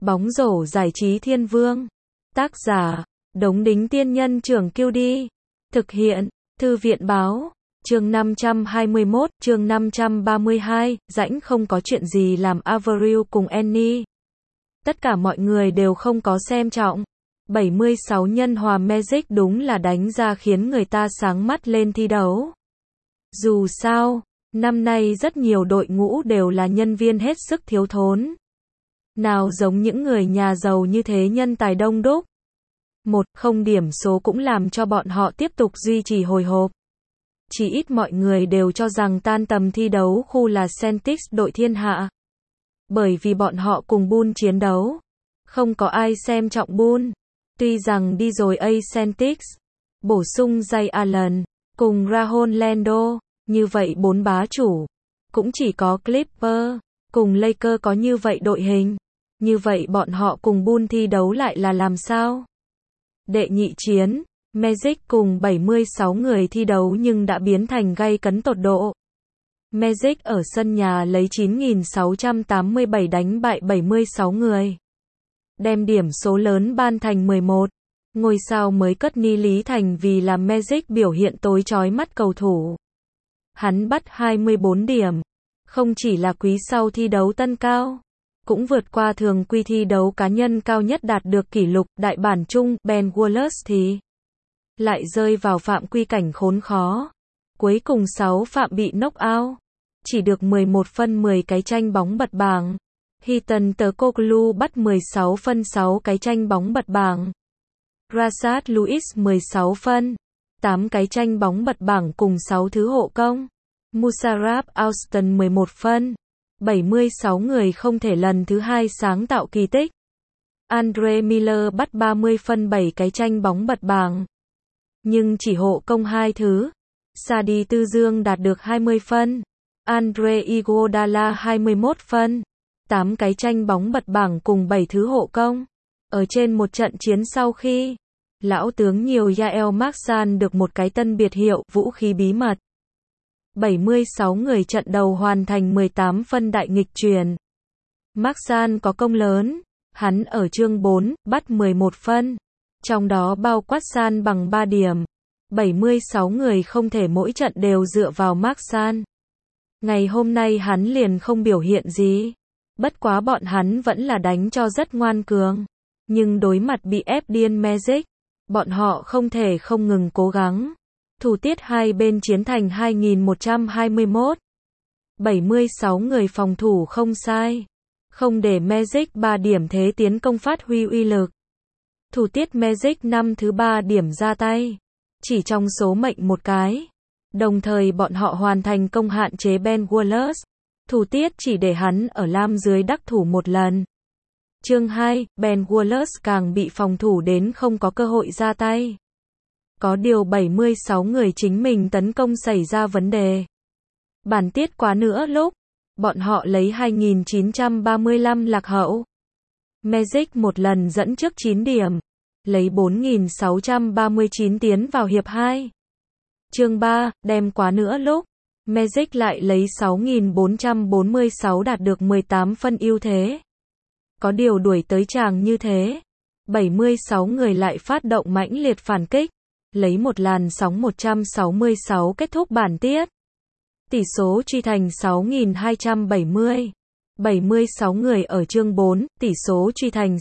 Bóng rổ giải trí thiên vương. Tác giả, Đống Đính Tiên Nhân Trưởng Kiêu Đi. Thực hiện, Thư viện Báo. Chương 521, chương 532, rãnh không có chuyện gì làm Avril cùng Annie. Tất cả mọi người đều không có xem trọng. 76 nhân hòa Magic đúng là đánh ra khiến người ta sáng mắt lên thi đấu. Dù sao, năm nay rất nhiều đội ngũ đều là nhân viên hết sức thiếu thốn. Nào giống những người nhà giàu như thế nhân tài đông đúc. Không điểm số cũng làm cho bọn họ tiếp tục duy trì hồi hộp. Chỉ ít mọi người đều cho rằng tan tầm thi đấu khu là Celtics đội thiên hạ. Bởi vì bọn họ cùng Bulls chiến đấu. Không có ai xem trọng Bulls. Tuy rằng đi rồi Celtics, bổ sung Ray Allen, cùng Rajon Rondo, như vậy bốn bá chủ. Cũng chỉ có Clippers, cùng Lakers có như vậy đội hình. Như vậy bọn họ cùng Bulls thi đấu lại là làm sao? Đệ nhị chiến, Magic cùng 76 người thi đấu nhưng đã biến thành gay cấn tột độ. Magic ở sân nhà lấy 9.687 đánh bại 76 người. Đem điểm số lớn ban thành 11. Ngôi sao mới cất ni Lý Thành vì là Magic biểu hiện tối chói mắt cầu thủ. Hắn bắt 24 điểm. Không chỉ là quý sau thi đấu tân cao, cũng vượt qua thường quy thi đấu cá nhân cao nhất đạt được kỷ lục đại bản chung. Ben Wallace thì lại rơi vào phạm quy cảnh khốn khó. Cuối cùng 6 phạm bị knock out. Chỉ được 11 phân 10 cái tranh bóng bật bảng. Heaton Turkoglu bắt 16 phân 6 cái tranh bóng bật bảng. Rashard Lewis 16 phân, 8 cái tranh bóng bật bảng cùng 6 thứ hộ công. Musarraf Austin 11 phân. 76 người không thể lần thứ hai sáng tạo kỳ tích. Andre Miller bắt 30 phân 7 cái tranh bóng bật bảng. Nhưng chỉ hộ công 2 thứ. Sadi Tư Dương đạt được 20 phân. Andre Iguodala 21 phân. 8 cái tranh bóng bật bảng cùng 7 thứ hộ công. Ở trên một trận chiến sau khi lão tướng nhiều Yael Maxan được một cái tân biệt hiệu vũ khí bí mật. 76 người trận đầu hoàn thành 18 phân đại nghịch chuyển. Maxan có công lớn, hắn ở chương 4, bắt 11 phân. Trong đó bao quát San bằng 3 điểm. 76 người không thể mỗi trận đều dựa vào Maxan. Ngày hôm nay hắn liền không biểu hiện gì. Bất quá bọn hắn vẫn là đánh cho rất ngoan cường. Nhưng đối mặt bị ép điên Magic, bọn họ không thể không ngừng cố gắng. Thủ tiết hai bên chiến thành 2121. 76 người phòng thủ không sai. Không để Magic 3 điểm thế tiến công phát huy uy lực. Thủ tiết Magic năm thứ 3 điểm ra tay. Chỉ trong số mệnh một cái. Đồng thời bọn họ hoàn thành công hạn chế Ben Wallace. Thủ tiết chỉ để hắn ở lam dưới đắc thủ một lần. Chương 2, Ben Wallace càng bị phòng thủ đến không có cơ hội ra tay. Có điều 76 người chính mình tấn công xảy ra vấn đề. Bản tiết quá nữa lúc, bọn họ lấy 2.935 lạc hậu. Magic một lần dẫn trước 9 điểm, lấy 4.639 tiến vào hiệp 2. Chương 3, đem quá nữa lúc, Magic lại lấy 6.446 đạt được 18 phân ưu thế. Có điều đuổi tới chàng như thế, 76 người lại phát động mãnh liệt phản kích, lấy một làn sóng 166 kết thúc bản tiết. Tỷ số truy thành 6.270. 76 người ở chương 4, tỷ số truy thành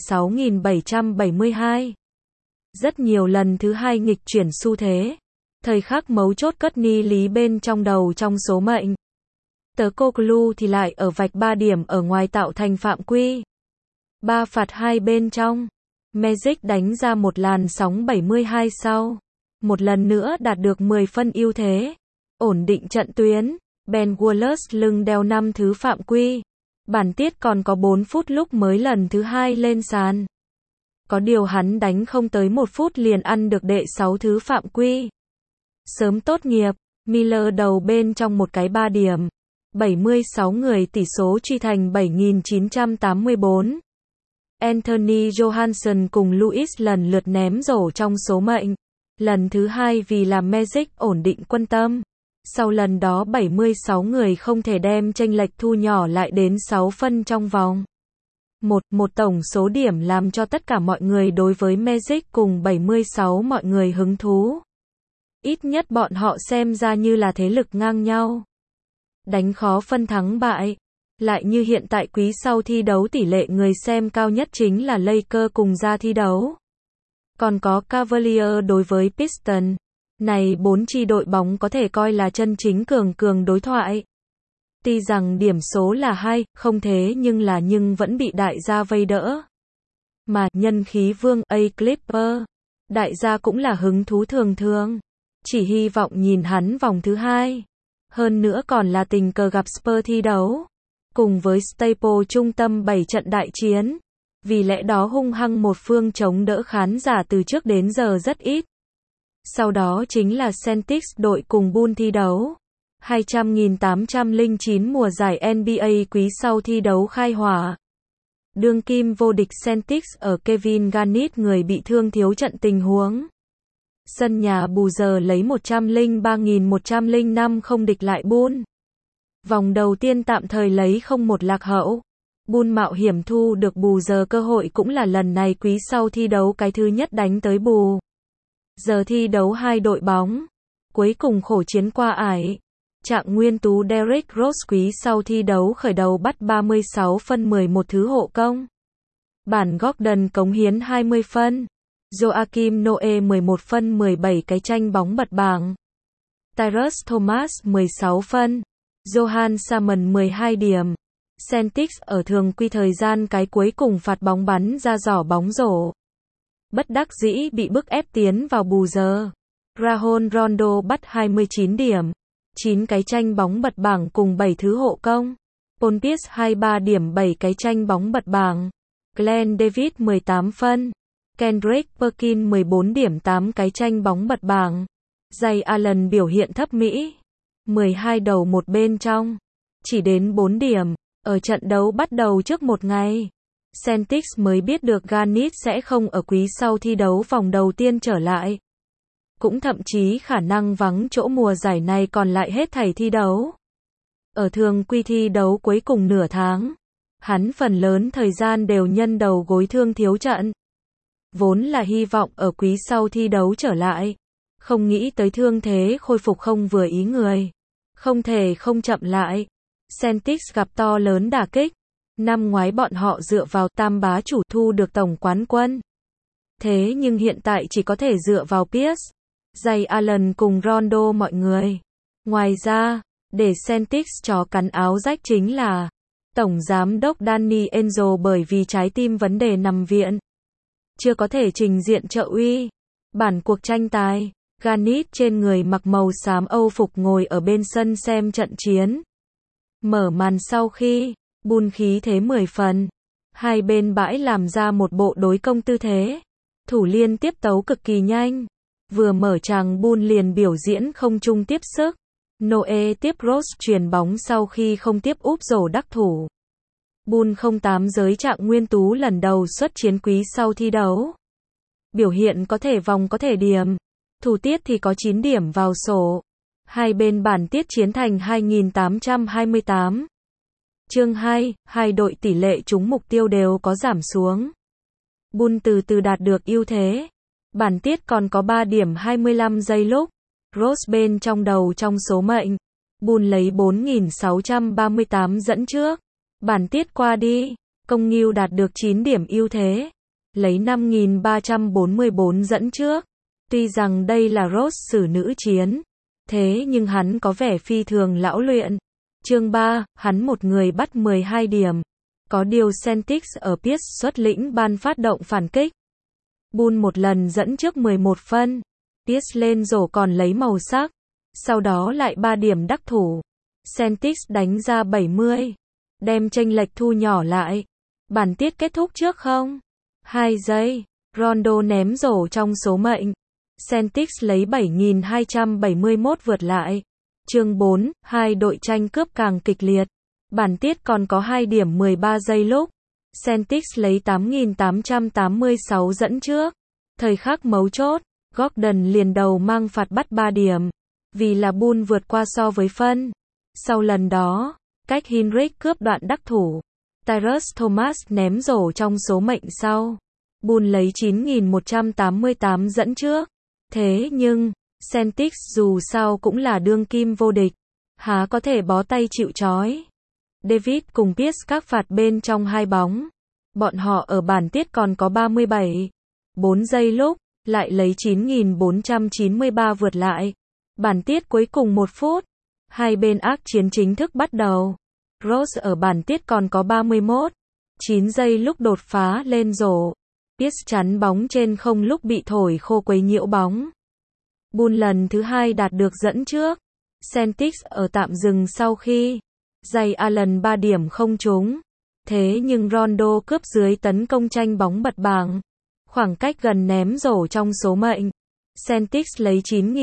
6.772. Rất nhiều lần thứ hai nghịch chuyển xu thế. Thời khắc mấu chốt cất ni Lý bên trong đầu trong số mệnh. Turkoglu thì lại ở vạch 3 điểm ở ngoài tạo thành phạm quy. 3 phạt 2 bên trong. Magic đánh ra một làn sóng 72 sau. Một lần nữa đạt được 10 phân ưu thế. Ổn định trận tuyến. Ben Wallace lưng đeo 5 thứ phạm quy. Bản tiết còn có 4 phút lúc mới lần thứ 2 lên sàn. Có điều hắn đánh không tới 1 phút liền ăn được đệ 6 thứ phạm quy. Sớm tốt nghiệp, Miller đầu bên trong một cái 3 điểm. 76 người tỷ số truy thành 7.984. Anthony Johansson cùng Lewis lần lượt ném rổ trong số mệnh. Lần thứ 2 vì làm Magic ổn định quân tâm. Sau lần đó 76 người không thể đem chênh lệch thu nhỏ lại đến 6 phân trong vòng Một tổng số điểm làm cho tất cả mọi người đối với Magic cùng 76 mọi người hứng thú. Ít nhất bọn họ xem ra như là thế lực ngang nhau. Đánh khó phân thắng bại. Lại như hiện tại quý sau thi đấu tỷ lệ người xem cao nhất chính là Lakers cùng ra thi đấu. Còn có Cavaliers đối với Pistons. Này 4 chi đội bóng có thể coi là chân chính cường đối thoại. Tuy rằng điểm số là 2-0 thế nhưng vẫn bị đại gia vây đỡ. Mà nhân khí vương A Clipper, đại gia cũng là hứng thú thường. Chỉ hy vọng nhìn hắn vòng thứ 2. Hơn nữa còn là tình cờ gặp Spurs thi đấu. Cùng với Staples trung tâm 7 trận đại chiến. Vì lẽ đó hung hăng một phương chống đỡ khán giả từ trước đến giờ rất ít. Sau đó chính là Celtics đội cùng Bulls thi đấu. 200.809 mùa giải NBA quý sau thi đấu khai hỏa. Đương kim vô địch Celtics ở Kevin Garnett người bị thương thiếu trận tình huống. Sân nhà bù giờ lấy 103.105 không địch lại Bulls. Vòng đầu tiên tạm thời lấy 0-1 lạc hậu. Bulls mạo hiểm thu được bù giờ cơ hội cũng là lần này quý sau thi đấu cái thứ nhất đánh tới bù. Giờ thi đấu hai đội bóng. Cuối cùng khổ chiến qua ải. Trạng nguyên tú Derrick Rose quý sau thi đấu khởi đầu bắt 36 phân 11 thứ hộ công. Bản Gordon cống hiến 20 phân. Joakim Noah 11 phân 17 cái tranh bóng bật bảng. Tyrus Thomas 16 phân. Johan Salmon 12 điểm. Celtics ở thường quy thời gian cái cuối cùng phạt bóng bắn ra giỏ bóng rổ. Bất đắc dĩ bị bức ép tiến vào bù giờ. Rajon Rondo bắt 29 điểm. 9 cái tranh bóng bật bảng cùng 7 thứ hộ công. Paul Pierce 23 điểm 7 cái tranh bóng bật bảng. Glenn Davis 18 phân. Kendrick Perkins 14 điểm 8 cái tranh bóng bật bảng. Ray Allen biểu hiện thấp mỹ. 12 đầu một bên trong. Chỉ đến 4 điểm. Ở trận đấu bắt đầu trước một ngày. Celtics mới biết được Garnett sẽ không ở quý sau thi đấu vòng đầu tiên trở lại. Cũng thậm chí khả năng vắng chỗ mùa giải này còn lại hết thảy thi đấu. Ở thường quy thi đấu cuối cùng nửa tháng, hắn phần lớn thời gian đều nhân đầu gối thương thiếu trận. Vốn là hy vọng ở quý sau thi đấu trở lại. Không nghĩ tới thương thế khôi phục không vừa ý người. Không thể không chậm lại. Celtics gặp to lớn đả kích. Năm ngoái bọn họ dựa vào tam bá chủ thu được tổng quán quân. Thế nhưng hiện tại chỉ có thể dựa vào Pierce, Ray Allen cùng Rondo mọi người. Ngoài ra, để Celtics chó cắn áo rách chính là Tổng Giám đốc Danny Angel bởi vì trái tim vấn đề nằm viện. Chưa có thể trình diện trợ uy. Bản cuộc tranh tài, Garnett trên người mặc màu xám Âu phục ngồi ở bên sân xem trận chiến. Mở màn sau khi, Bulls khí thế 10 phần. Hai bên bãi làm ra một bộ đối công tư thế. Thủ liên tiếp tấu cực kỳ nhanh. Vừa mở tràng Bulls liền biểu diễn không chung tiếp sức. Noah tiếp Rose chuyền bóng sau khi không tiếp úp rổ đắc thủ. Bulls 08 giới trạng nguyên tú lần đầu xuất chiến quý sau thi đấu. Biểu hiện có thể vòng có thể điểm. Thủ tiết thì có 9 điểm vào sổ. Hai bên bản tiết chiến thành 2828. Chương 2, hai đội tỷ lệ trúng mục tiêu đều có giảm xuống. Bulls từ từ đạt được ưu thế. Bản tiết còn có 3 điểm 25 giây lúc. Rose bên trong đầu trong số mệnh. Bulls lấy 4.638 dẫn trước. Bản tiết qua đi. Công Nghiêu đạt được 9 điểm ưu thế. Lấy 5.344 dẫn trước. Tuy rằng đây là Rose xử nữ chiến. Thế nhưng hắn có vẻ phi thường lão luyện. Chương 3, hắn một người bắt 12 điểm. Có điều Celtics ở Pierce xuất lĩnh ban phát động phản kích. Bulls một lần dẫn trước 11 phân. Pierce lên rổ còn lấy màu sắc. Sau đó lại 3 điểm đắc thủ. Celtics đánh ra 70. Đem chênh lệch thu nhỏ lại. Bản tiết kết thúc trước không? 2 giây. Rondo ném rổ trong số mệnh. Celtics lấy 7.271 vượt lại. Chương 4, hai đội tranh cướp càng kịch liệt. Bản tiết còn có 2 điểm 13 giây lúc. Celtics lấy 8.886 dẫn trước. Thời khắc mấu chốt, Gordon liền đầu mang phạt bắt 3 điểm. Vì là Bulls vượt qua so với phân. Sau lần đó, cách Hinrich cướp đoạn đắc thủ. Tyrus Thomas ném rổ trong số mệnh sau. Bulls lấy 9.188 dẫn trước. Thế nhưng, Celtics dù sao cũng là đương kim vô địch. Há có thể bó tay chịu trói. David cùng Pierce các phạt bên trong 2 bóng. Bọn họ ở bản tiết còn có 37,4 giây lúc, lại lấy 9.493 vượt lại. Bản tiết cuối cùng 1 phút. Hai bên ác chiến chính thức bắt đầu. Rose ở bản tiết còn có 31,9 giây lúc đột phá lên rổ. Pierce chắn bóng trên không lúc bị thổi khô quấy nhiễu bóng. Bulls lần thứ 2 đạt được dẫn trước. Celtics ở tạm dừng sau khi Ray Allen 3 điểm không trúng. Thế nhưng Rondo cướp dưới tấn công tranh bóng bật bảng. Khoảng cách gần ném rổ trong số mệnh. Celtics lấy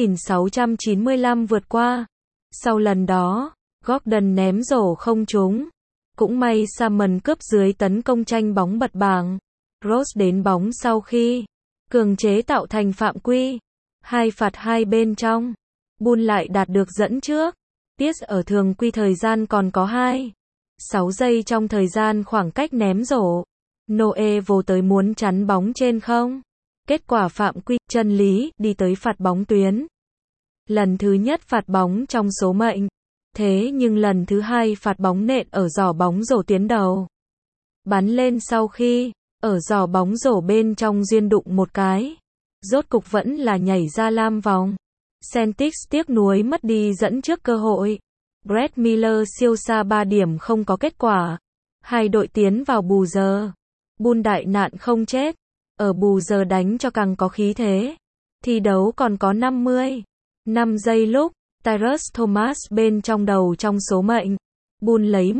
9.695 vượt qua. Sau lần đó, Gordon ném rổ không trúng. Cũng may Salmon cướp dưới tấn công tranh bóng bật bảng. Rose đến bóng sau khi cường chế tạo thành phạm quy. 2 phạt 2 bên trong. Bulls lại đạt được dẫn trước. Pierce ở thường quy thời gian còn có 2,6 giây trong thời gian khoảng cách ném rổ. Noe vô tới muốn chắn bóng trên không. Kết quả phạm quy, chân lý, đi tới phạt bóng tuyến. Lần thứ nhất phạt bóng trong số mệnh. Thế nhưng lần thứ 2 phạt bóng nện ở giỏ bóng rổ tuyến đầu. Bắn lên sau khi, ở giỏ bóng rổ bên trong duyên đụng một cái. Rốt cục vẫn là nhảy ra lam vòng. Celtics tiếc nuối mất đi dẫn trước cơ hội. Brett Miller siêu xa 3 điểm không có kết quả. Hai đội tiến vào bù giờ. Bulls đại nạn không chết. Ở bù giờ đánh cho càng có khí thế. Thi đấu còn có 55 giây lúc. Tyrus Thomas bên trong đầu trong số mệnh. Bulls lấy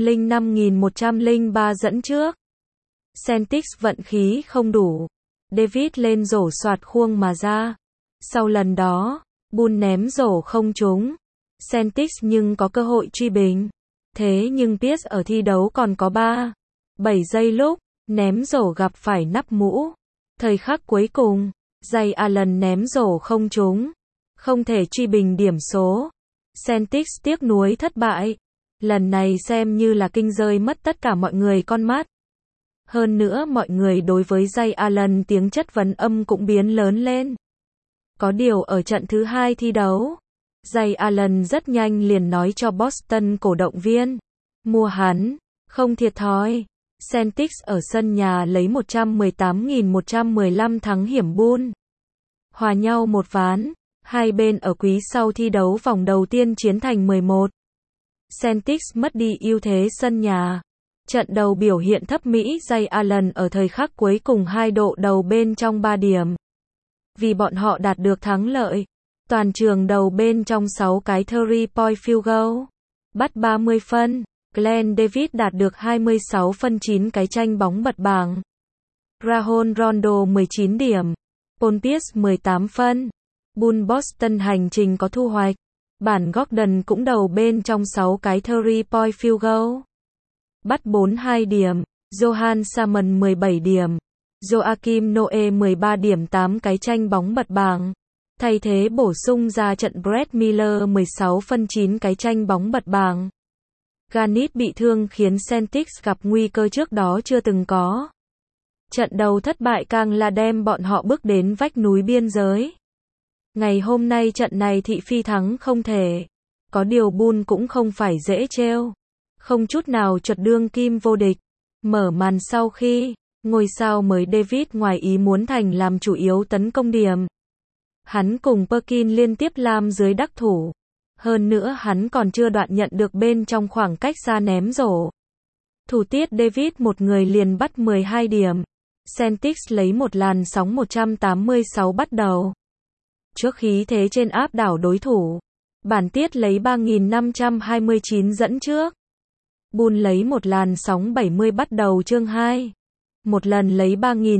105.103 dẫn trước. Celtics vận khí không đủ. David lên rổ xoạt khuông mà ra. Sau lần đó, Bulls ném rổ không trúng. Celtics nhưng có cơ hội truy bình. Thế nhưng Pierce ở thi đấu còn có 3,7 giây lúc, ném rổ gặp phải nắp mũ. Thời khắc cuối cùng, Ray Allen ném rổ không trúng. Không thể truy bình điểm số. Celtics tiếc nuối thất bại. Lần này xem như là kinh rơi mất tất cả mọi người con mắt. Hơn nữa mọi người đối với Ray Allen tiếng chất vấn âm cũng biến lớn lên. Có điều ở trận thứ 2 thi đấu, Ray Allen rất nhanh liền nói cho Boston cổ động viên. Mua hắn, không thiệt thòi. Celtics ở sân nhà lấy 118.115 thắng hiểm Bulls. Hòa nhau một ván. Hai bên ở quý sau thi đấu vòng đầu tiên chiến thành 11. Celtics mất đi ưu thế sân nhà. Trận đầu biểu hiện thấp mỹ Ray Allen ở thời khắc cuối cùng 2 độ đầu bên trong 3 điểm. Vì bọn họ đạt được thắng lợi. Toàn trường đầu bên trong 6 cái 3-point field goal. Bắt 30 phân. Glenn Davis đạt được 26 phân 9 cái tranh bóng bật bảng. Rajon Rondo 19 điểm. Paul Pierce 18 phân. Bulls Boston hành trình có thu hoạch. Bản Gordon cũng đầu bên trong 6 cái 3-point field goal. Bắt 42 điểm. Johan Salmon 17 điểm. Joakim Noe 13 điểm 8 cái tranh bóng bật bảng. Thay thế bổ sung ra trận Brett Miller 16 phân 9 cái tranh bóng bật bảng. Garnett bị thương khiến Celtics gặp nguy cơ trước đó chưa từng có. Trận đầu thất bại càng là đem bọn họ bước đến vách núi biên giới. Ngày hôm nay trận này thị phi thắng không thể. Có điều Bulls cũng không phải dễ trêu. Không chút nào chuột đương kim vô địch. Mở màn sau khi ngôi sao mới David ngoài ý muốn thành làm chủ yếu tấn công điểm. Hắn cùng Perkins liên tiếp làm dưới đắc thủ. Hơn nữa hắn còn chưa đoạn nhận được bên trong khoảng cách xa ném rổ. Thủ tiết David một người liền bắt 12 điểm. Celtics lấy một làn sóng 186 bắt đầu. Trước khí thế trên áp đảo đối thủ. Bản tiết lấy 3.529 dẫn trước. Bulls lấy một làn sóng 70 bắt đầu chương 2. Một lần lấy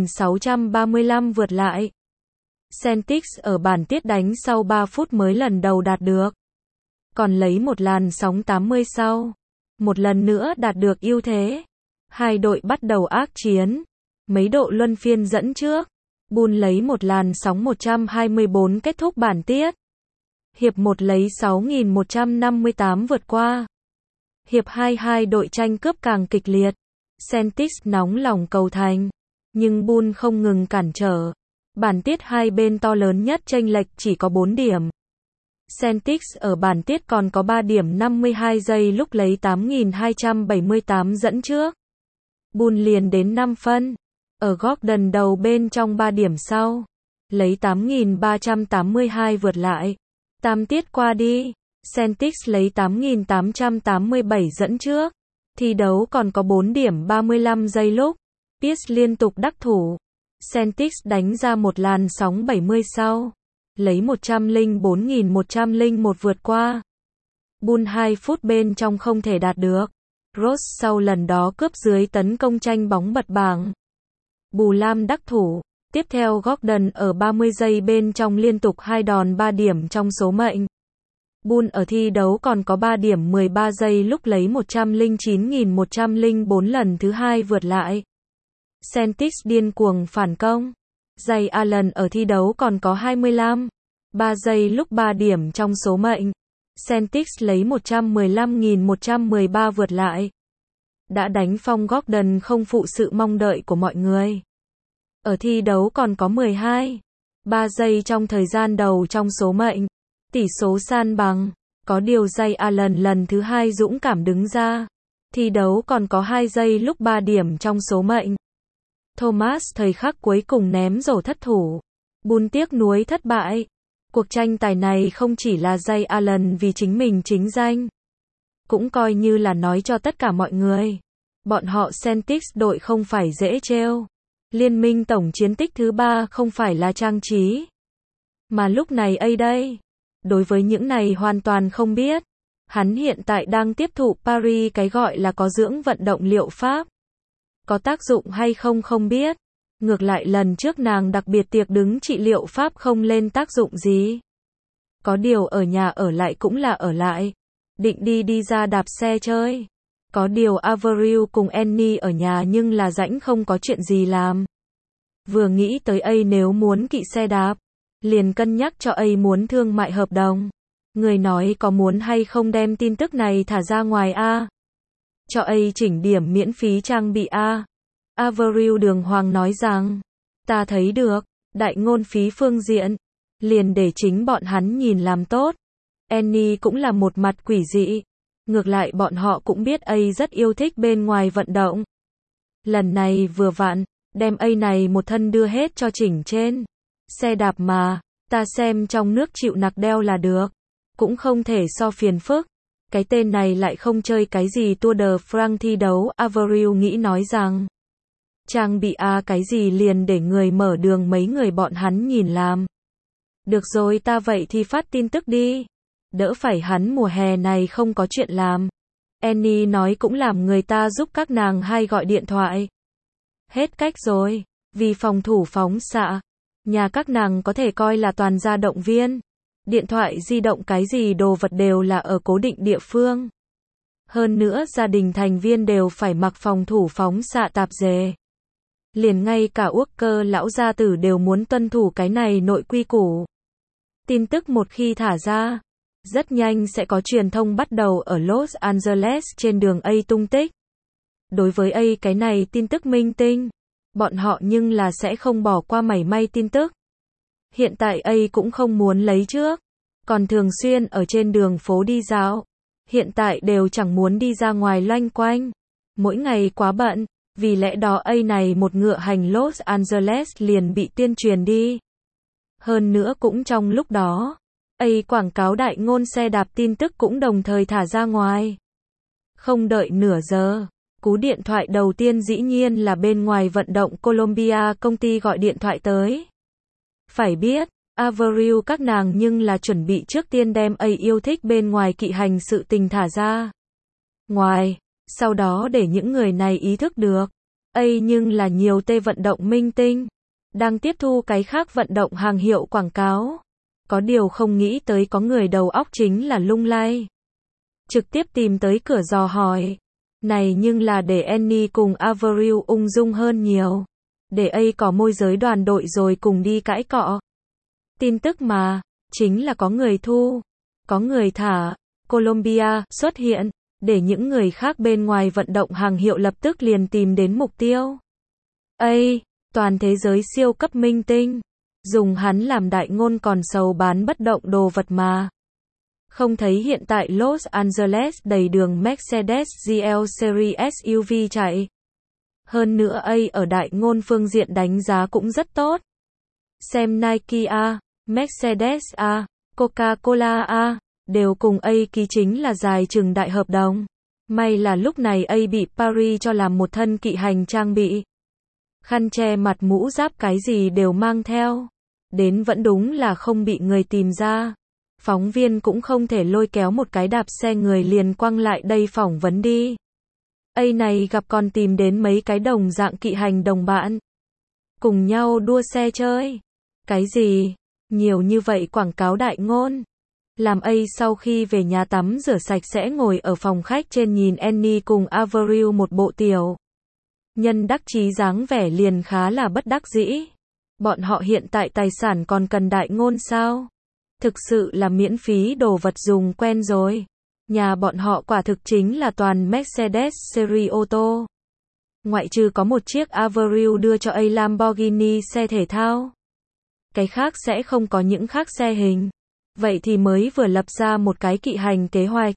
3.635 vượt lại. Celtics ở bản tiết đánh sau 3 phút mới lần đầu đạt được. Còn lấy một làn sóng 80 sau. Một lần nữa đạt được ưu thế. Hai đội bắt đầu ác chiến. Mấy độ luân phiên dẫn trước. Bulls lấy một làn sóng 124 kết thúc bản tiết. Hiệp 1 lấy 6.158 vượt qua. Hiệp 2 hai đội tranh cướp càng kịch liệt. Celtics nóng lòng cầu thành, nhưng Bulls không ngừng cản trở. Bản tiết hai bên to lớn nhất chênh lệch chỉ có 4 điểm. Celtics ở bản tiết còn có 3 điểm 52 giây lúc lấy 8.278 dẫn trước. Bulls liền đến 5 phân. Ở Gordon đầu bên trong 3 điểm sau. Lấy 8.382 vượt lại. Tam tiết qua đi. Celtics lấy 8.887 dẫn trước. Thi đấu còn có 4 điểm 35 giây lúc. Pierce liên tục đắc thủ. Celtics đánh ra một làn sóng 70 sau. Lấy 104.101 vượt qua. Bulls 2 phút bên trong không thể đạt được. Rose sau lần đó cướp dưới tấn công tranh bóng bật bảng. Bù Lam đắc thủ. Tiếp theo Gordon ở 30 giây bên trong liên tục 2 đòn 3 điểm trong số mệnh. Bulls ở thi đấu còn có 3 điểm 13 giây lúc lấy 109.104 lần thứ hai vượt lại. Celtics điên cuồng phản công. Ray Allen ở thi đấu còn có 3 giây lúc 3 điểm trong số mệnh. Celtics lấy 115.113 vượt lại. Đã đánh phong Gordon không phụ sự mong đợi của mọi người. Ở thi đấu còn có 3 giây trong thời gian đầu trong số mệnh. Tỷ số san bằng. Có điều Ray Allen lần thứ hai dũng cảm đứng ra. Thi đấu còn có 2 giây lúc 3 điểm trong số mệnh. Thomas thời khắc cuối cùng ném rổ thất thủ. Bulls tiếc nuối thất bại. Cuộc tranh tài này không chỉ là Ray Allen vì chính mình chính danh. Cũng coi như là nói cho tất cả mọi người. Bọn họ Celtics đội không phải dễ trêu. Liên minh tổng chiến tích thứ 3 không phải là trang trí. Mà lúc này đây. Đối với những này hoàn toàn không biết. Hắn hiện tại đang tiếp thụ Paris cái gọi là có dưỡng vận động liệu pháp. Có tác dụng hay không không biết. Ngược lại lần trước nàng đặc biệt tiệc đứng trị liệu pháp không lên tác dụng gì. Có điều ở nhà ở lại cũng là ở lại. Định đi ra đạp xe chơi. Có điều Avril cùng Annie ở nhà nhưng là rãnh không có chuyện gì làm. Vừa nghĩ tới nếu muốn kỵ xe đạp. Liền cân nhắc cho muốn thương mại hợp đồng. Người nói có muốn hay không đem tin tức này thả ra ngoài a? Cho chỉnh điểm miễn phí trang bị a. Avril đường hoàng nói rằng, ta thấy được, đại ngôn phí phương diện, liền để chính bọn hắn nhìn làm tốt. Annie cũng là một mặt quỷ dị. Ngược lại bọn họ cũng biết rất yêu thích bên ngoài vận động. Lần này vừa vặn, đem này một thân đưa hết cho chỉnh trên. Xe đạp mà, ta xem trong nước chịu nặc đeo là được. Cũng không thể so phiền phức. Cái tên này lại không chơi cái gì Tour de France thi đấu. Avril nghĩ nói rằng, trang bị cái gì liền để người mở đường mấy người bọn hắn nhìn làm. Được rồi ta vậy thì phát tin tức đi. Đỡ phải hắn mùa hè này không có chuyện làm. Annie nói cũng làm người ta giúp các nàng hay gọi điện thoại. Hết cách rồi. Vì phòng thủ phóng xạ. Nhà các nàng có thể coi là toàn gia động viên. Điện thoại di động cái gì đồ vật đều là ở cố định địa phương. Hơn nữa gia đình thành viên đều phải mặc phòng thủ phóng xạ tạp dề. Liền ngay cả Walker lão gia tử đều muốn tuân thủ cái này nội quy củ. Tin tức một khi thả ra, rất nhanh sẽ có truyền thông bắt đầu ở Los Angeles trên đường tung tích. Đối với cái này tin tức minh tinh, bọn họ nhưng là sẽ không bỏ qua mảy may tin tức. Hiện tại cũng không muốn lấy trước, còn thường xuyên ở trên đường phố đi dạo. Hiện tại đều chẳng muốn đi ra ngoài loanh quanh. Mỗi ngày quá bận, vì lẽ đó này một ngựa hành Los Angeles liền bị tuyên truyền đi. Hơn nữa cũng trong lúc đó, quảng cáo đại ngôn xe đạp tin tức cũng đồng thời thả ra ngoài. Không đợi nửa giờ, cú điện thoại đầu tiên dĩ nhiên là bên ngoài vận động Columbia công ty gọi điện thoại tới. Phải biết, Avril các nàng nhưng là chuẩn bị trước tiên đem yêu thích bên ngoài kỵ hành sự tình thả ra ngoài, sau đó để những người này ý thức được. Nhưng là nhiều vận động minh tinh đang tiếp thu cái khác vận động hàng hiệu quảng cáo. Có điều không nghĩ tới có người đầu óc chính là lung lay. Trực tiếp tìm tới cửa dò hỏi. Này nhưng là để Annie cùng Avril ung dung hơn nhiều. Để có môi giới đoàn đội rồi cùng đi cãi cọ. Tin tức mà, chính là có người thu, có người thả. Columbia xuất hiện, để những người khác bên ngoài vận động hàng hiệu lập tức liền tìm đến mục tiêu. Ây, toàn thế giới siêu cấp minh tinh, dùng hắn làm đại ngôn còn sầu bán bất động đồ vật mà. Không thấy hiện tại Los Angeles đầy đường Mercedes GL Series SUV chạy. Hơn nữa ở đại ngôn phương diện đánh giá cũng rất tốt. Xem Nike A, Mercedes A, Coca-Cola A, đều cùng ký chính là dài chừng đại hợp đồng. May là lúc này bị Paris cho làm một thân kỵ hành trang bị. Khăn che mặt mũ giáp cái gì đều mang theo. Đến vẫn đúng là không bị người tìm ra. Phóng viên cũng không thể lôi kéo một cái đạp xe người liền quăng lại đây phỏng vấn đi. Này gặp còn tìm đến mấy cái đồng dạng kỵ hành đồng bạn. Cùng nhau đua xe chơi. Cái gì? Nhiều như vậy quảng cáo đại ngôn. Làm sau khi về nhà tắm rửa sạch sẽ ngồi ở phòng khách trên nhìn Annie cùng Avril một bộ tiểu. Nhân đắc chí dáng vẻ liền khá là bất đắc dĩ. Bọn họ hiện tại tài sản còn cần đại ngôn sao? Thực sự là miễn phí đồ vật dùng quen rồi. Nhà bọn họ quả thực chính là toàn Mercedes series ô tô. Ngoại trừ có một chiếc Avril đưa cho Lamborghini xe thể thao. Cái khác sẽ không có những khác xe hình. Vậy thì mới vừa lập ra một cái kỵ hành kế hoạch.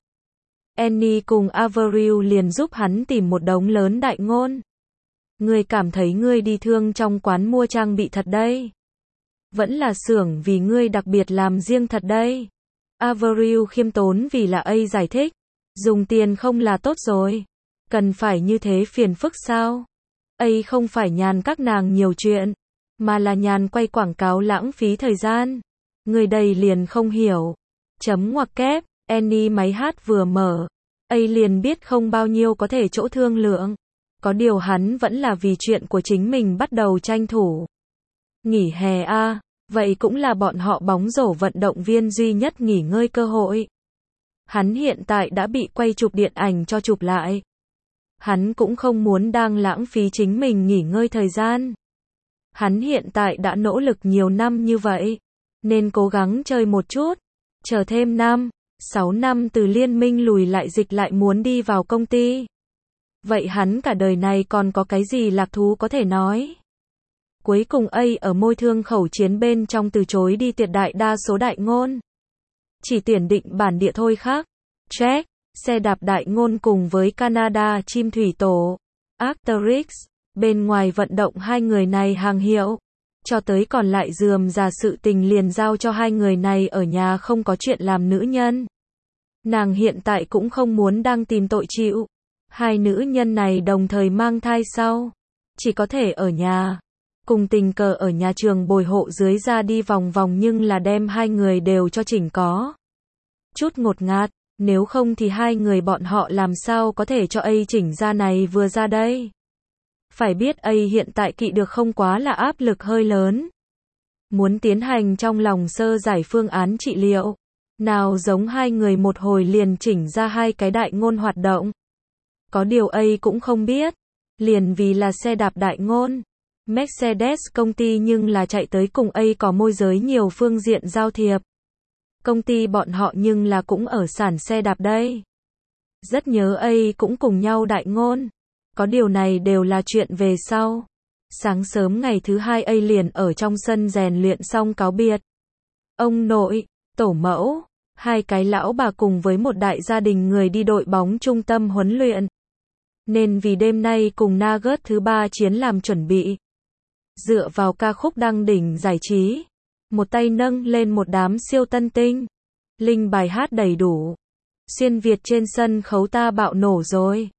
Annie cùng Avril liền giúp hắn tìm một đống lớn đại ngôn. Ngươi cảm thấy ngươi đi thương trong quán mua trang bị thật đây. Vẫn là xưởng vì ngươi đặc biệt làm riêng thật đây. Avril khiêm tốn vì là giải thích. Dùng tiền không là tốt rồi. Cần phải như thế phiền phức sao? Không phải nhàn các nàng nhiều chuyện. Mà là nhàn quay quảng cáo lãng phí thời gian. Người đây liền không hiểu. Chấm ngoặc kép, Annie máy hát vừa mở. Liền biết không bao nhiêu có thể chỗ thương lượng. Có điều hắn vẫn là vì chuyện của chính mình bắt đầu tranh thủ. Nghỉ hè a, vậy cũng là bọn họ bóng rổ vận động viên duy nhất nghỉ ngơi cơ hội. Hắn hiện tại đã bị quay chụp điện ảnh cho chụp lại. Hắn cũng không muốn đang lãng phí chính mình nghỉ ngơi thời gian. Hắn hiện tại đã nỗ lực nhiều năm như vậy, nên cố gắng chơi một chút. Chờ thêm 6 năm từ liên minh lùi lại dịch lại muốn đi vào công ty. Vậy hắn cả đời này còn có cái gì lạc thú có thể nói? Cuối cùng ở môi thương khẩu chiến bên trong từ chối đi tuyệt đại đa số đại ngôn. Chỉ tuyển định bản địa thôi khác. Check, xe đạp đại ngôn cùng với Canada chim thủy tổ. Asterix, bên ngoài vận động hai người này hàng hiệu. Cho tới còn lại rườm rà sự tình liền giao cho hai người này ở nhà không có chuyện làm nữ nhân. Nàng hiện tại cũng không muốn đang tìm tội chịu. Hai nữ nhân này đồng thời mang thai sau. Chỉ có thể ở nhà. Cùng tình cờ ở nhà trường bồi hộ dưới ra đi vòng vòng nhưng là đem hai người đều cho chỉnh có. Chút ngột ngạt, nếu không thì hai người bọn họ làm sao có thể cho chỉnh ra này vừa ra đây. Phải biết hiện tại kỵ được không quá là áp lực hơi lớn. Muốn tiến hành trong lòng sơ giải phương án trị liệu. Nào giống hai người một hồi liền chỉnh ra hai cái đại ngôn hoạt động. Có điều cũng không biết. Liền vì là xe đạp đại ngôn. Mercedes công ty nhưng là chạy tới cùng có môi giới nhiều phương diện giao thiệp. Công ty bọn họ nhưng là cũng ở sản xe đạp đây. Rất nhớ cũng cùng nhau đại ngôn. Có điều này đều là chuyện về sau. Sáng sớm ngày thứ hai liền ở trong sân rèn luyện xong cáo biệt. Ông nội, tổ mẫu, hai cái lão bà cùng với một đại gia đình người đi đội bóng trung tâm huấn luyện. Nên vì đêm nay cùng Nuggets thứ 3 chiến làm chuẩn bị. Dựa vào ca khúc đăng đỉnh giải trí. Một tay nâng lên một đám siêu tân tinh. Linh bài hát đầy đủ. Xuyên Việt trên sân khấu ta bạo nổ rồi.